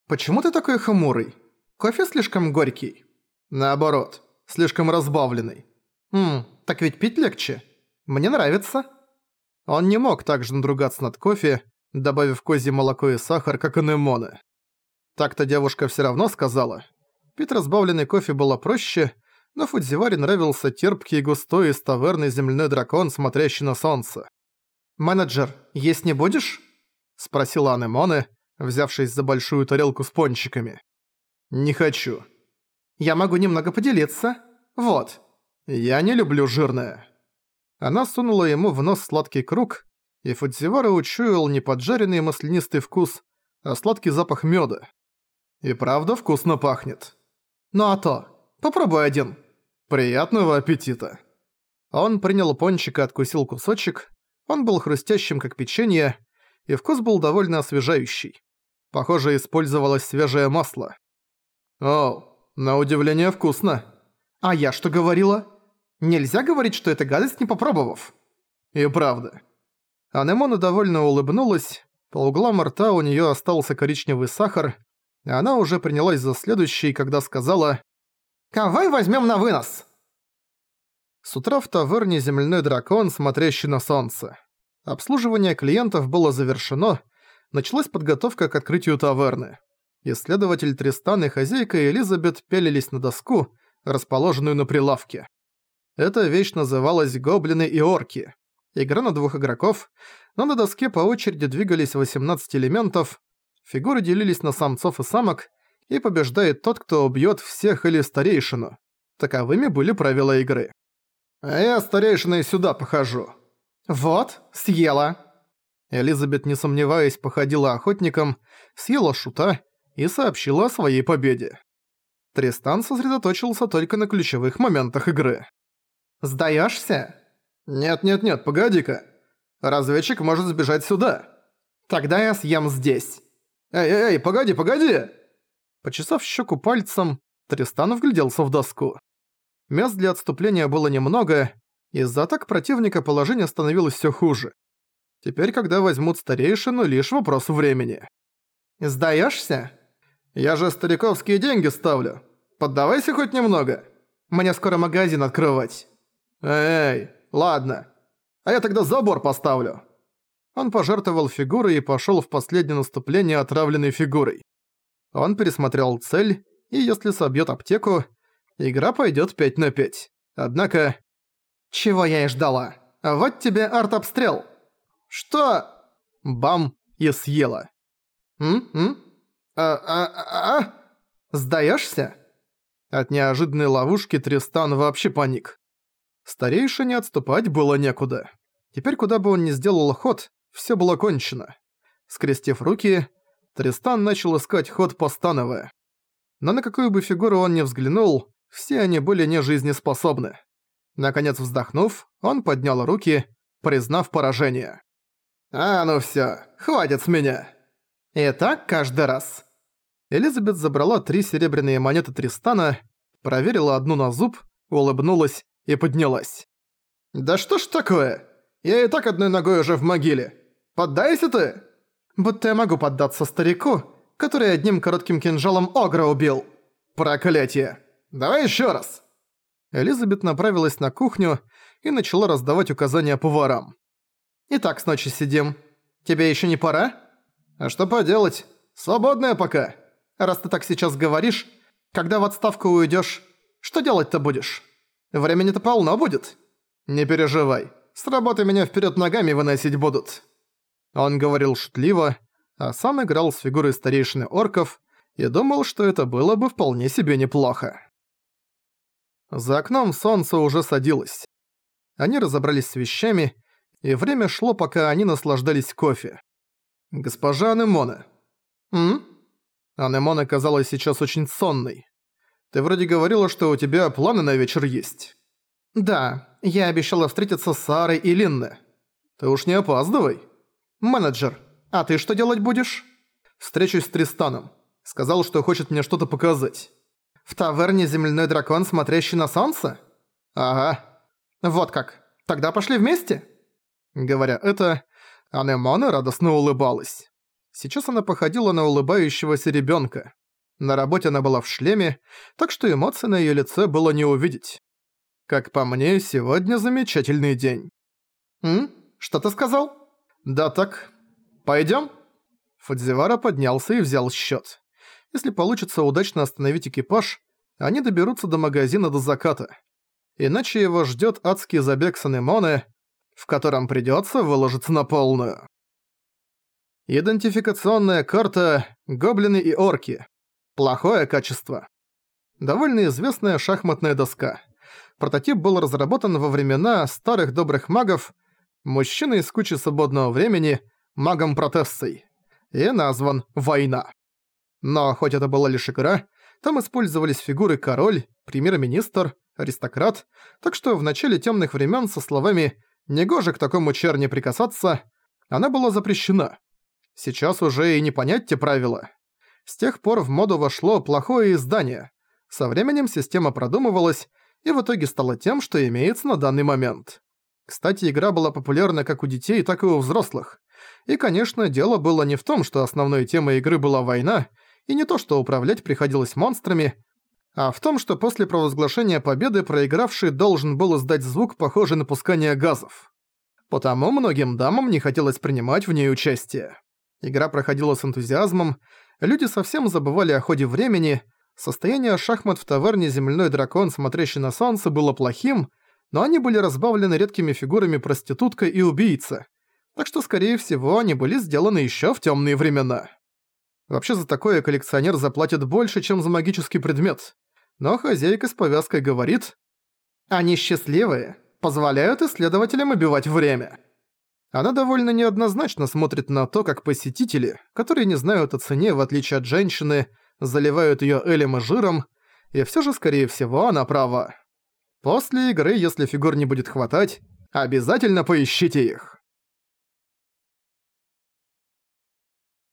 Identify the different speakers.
Speaker 1: Почему ты такой хмурый? Кофе слишком горький. Наоборот, слишком разбавленный. Так ведь пить легче. Мне нравится. Он не мог так же надругаться над кофе, добавив козье молоко и сахар, как анемоны. Так-то девушка всё равно сказала. Пить разбавленный кофе было проще, но Фудзивари нравился терпкий и густой из таверны земляной дракон, смотрящий на солнце. «Менеджер, есть не будешь?» – спросила анемоне, взявшись за большую тарелку с пончиками. «Не хочу». «Я могу немного поделиться. Вот». «Я не люблю жирное». Она сунула ему в нос сладкий круг, и Фудзивара учуял не поджаренный маслянистый вкус, а сладкий запах мёда. И правда вкусно пахнет. «Ну а то. Попробуй один». «Приятного аппетита». Он принял пончик и откусил кусочек. Он был хрустящим, как печенье, и вкус был довольно освежающий. Похоже, использовалось свежее масло. «О, на удивление вкусно». «А я что говорила? Нельзя говорить, что это гадость, не попробовав». «И правда». Анемона довольно улыбнулась, по углам рта у неё остался коричневый сахар, и она уже принялась за следующий, когда сказала: «Кавай возьмём на вынос!» С утра в таверне земляной дракон, смотрящий на солнце. Обслуживание клиентов было завершено, началась подготовка к открытию таверны. Исследователь Тристан и хозяйка Элизабет пялились на доску, расположенную на прилавке. Эта вещь называлась «Гоблины и орки». Игра на 2 игроков, но на доске по очереди двигались 18 элементов, фигуры делились на самцов и самок, и побеждает тот, кто убьёт всех или старейшину. Таковыми были правила игры. «А я старейшиной сюда похожу». «Вот, съела». Элизабет, не сомневаясь, походила охотником, съела шута и сообщила о своей победе. Тристан сосредоточился только на ключевых моментах игры. «Сдаёшься?» «Нет, погоди-ка. Разведчик может сбежать сюда». «Тогда я съем здесь». «Эй, погоди!» Почесав щеку пальцем, Тристан вгляделся в доску. Мест для отступления было немного, из-за атак противника положение становилось всё хуже. Теперь, когда возьмут старейшину, лишь вопрос времени. «Сдаёшься?» «Я же стариковские деньги ставлю. Поддавайся хоть немного. Мне скоро магазин открывать». «Эй, ладно. А я тогда забор поставлю». Он пожертвовал фигурой и пошёл в последнее наступление отравленной фигурой. Он пересмотрел цель, и если собьёт аптеку, игра пойдёт 5 на 5. Однако... «Чего я и ждала. Вот тебе арт-обстрел». «Что?» Бам! И съела. Сдаёшься?» От неожиданной ловушки Тристан вообще паник. Старейшине отступать было некуда. Теперь, куда бы он ни сделал ход, всё было кончено. Скрестив руки, Тристан начал искать ход постановая. Но на какую бы фигуру он ни взглянул, все они были нежизнеспособны. Наконец вздохнув, он поднял руки, признав поражение. «А ну всё, хватит с меня!» И так каждый раз. Элизабет забрала 3 серебряные монеты Тристана, проверила одну на зуб, улыбнулась и поднялась. «Да что ж такое? Я и так одной ногой уже в могиле. Поддайся ты!» «Будто я могу поддаться старику, который одним коротким кинжалом огра убил». «Проклятие! Давай ещё раз!» Элизабет направилась на кухню и начала раздавать указания поварам. «Итак, с ночи сидим. Тебе ещё не пора?» «А что поделать? Свободная пока». «Раз ты так сейчас говоришь, когда в отставку уйдёшь, что делать-то будешь? Времени-то полно будет». «Не переживай, с работы меня вперёд ногами выносить будут». Он говорил шутливо, а сам играл с фигурой старейшины орков и думал, что это было бы вполне себе неплохо. За окном солнце уже садилось. Они разобрались с вещами, и время шло, пока они наслаждались кофе. «Госпожа Анемоне». Анемоне казалась сейчас очень сонной. «Ты вроде говорила, что у тебя планы на вечер есть». «Да, я обещала встретиться с Сарой и Линне». «Ты уж не опаздывай». «Менеджер, а ты что делать будешь?» «Встречусь с Тристаном. Сказал, что хочет мне что-то показать». «В таверне земляной дракон, смотрящий на солнце?» «Ага». «Вот как. Тогда пошли вместе?» Говоря это, Анемоне радостно улыбалась. Сейчас она походила на улыбающегося ребёнка. На работе она была в шлеме, так что эмоций на её лице было не увидеть. Как по мне, сегодня замечательный день. Что ты сказал? Да так. Пойдём? Фудзивара поднялся и взял счёт. Если получится удачно остановить экипаж, они доберутся до магазина до заката. Иначе его ждёт адский забег с Анемоне, в котором придётся выложиться на полную. Идентификационная карта «Гоблины и орки». Плохое качество. Довольно известная шахматная доска. Прототип был разработан во времена старых добрых магов, мужчиной с кучей свободного времени, магом Протессой, и назван «Война». Но хоть это была лишь игра, там использовались фигуры король, премьер-министр, аристократ, так что в начале темных времен со словами «негоже к такому черни прикасаться» она была запрещена. Сейчас уже и не понять те правила. С тех пор в моду вошло плохое издание. Со временем система продумывалась и в итоге стала тем, что имеется на данный момент. Кстати, игра была популярна как у детей, так и у взрослых. И, конечно, дело было не в том, что основной темой игры была война, и не то, что управлять приходилось монстрами, а в том, что после провозглашения победы проигравший должен был издать звук, похожий на пускание газов. Потому многим дамам не хотелось принимать в ней участие. Игра проходила с энтузиазмом, люди совсем забывали о ходе времени, состояние шахмат в таверне «Земляной дракон, смотрящий на солнце» было плохим, но они были разбавлены редкими фигурами проститутка и убийца, так что, скорее всего, они были сделаны ещё в тёмные времена. Вообще за такое коллекционер заплатит больше, чем за магический предмет. Но хозяйка с повязкой говорит: «Они счастливые, позволяют исследователям убивать время». Она довольно неоднозначно смотрит на то, как посетители, которые не знают о цене, в отличие от женщины, заливают её элем и жиром, и всё же, скорее всего, она права. После игры, если фигур не будет хватать, обязательно поищите их.